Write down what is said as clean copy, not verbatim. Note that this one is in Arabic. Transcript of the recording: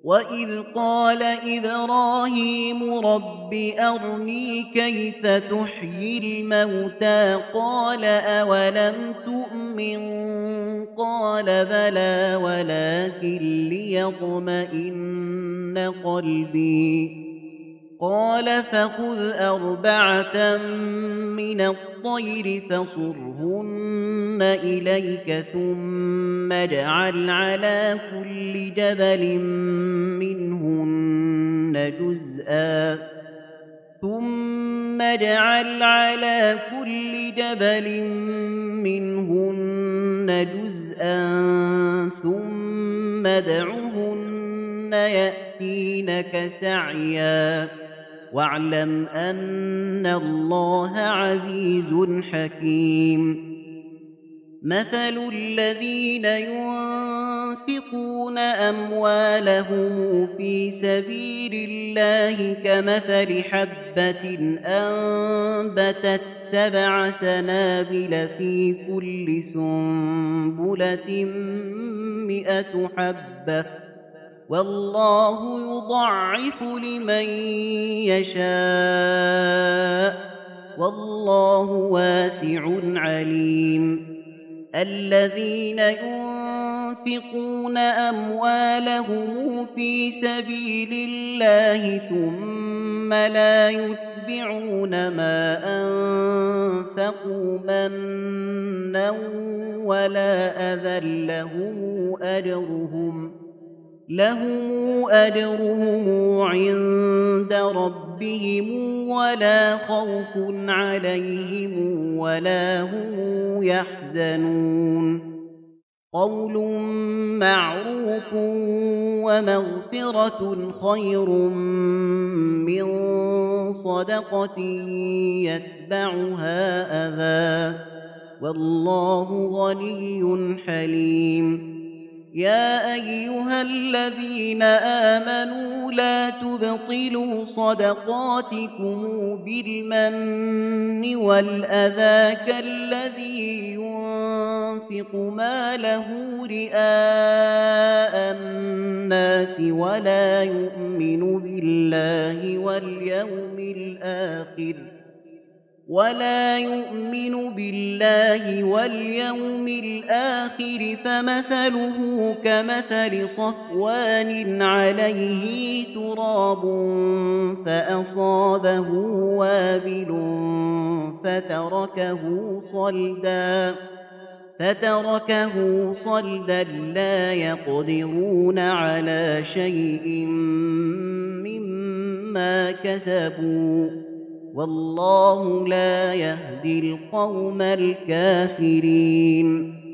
وإذ قال إبراهيم رب أرني كيف تحيي الموتى قال أولم تؤمن قال بلى ولكن ليطمئن قلبي قال فخذ أربعة من الطير فصرهن إليك ثم اجعل على كل جبل منهن جزءا ثم ادعهن يأتينك سعيا واعلم أن الله عزيز حكيم مثل الذين ينفقون أموالهم في سبيل الله كمثل حبة أنبتت 7 سنابل في كل سنبلة 100 حبة والله يضاعف لمن يشاء والله واسع عليم الذين ينفقون أموالهم في سبيل الله ثم لا يتبعون ما أنفقوا منا ولا أذى لهم أجرهم عند ربهم ولا خوف عليهم ولا هم يحزنون قول معروف ومغفرة خير من صدقة يتبعها أذى والله غني حليم يا أيها الذين آمنوا لا تبطلوا صدقاتكم بالمن والأذى كالذي ينفق ماله رئاء الناس ولا يؤمن بالله واليوم الآخر فمثله كمثل صفوان عليه تراب فأصابه وابل فتركه صلدا لا يقدرون على شيء مما كسبوا والله لا يهدي القوم الكافرين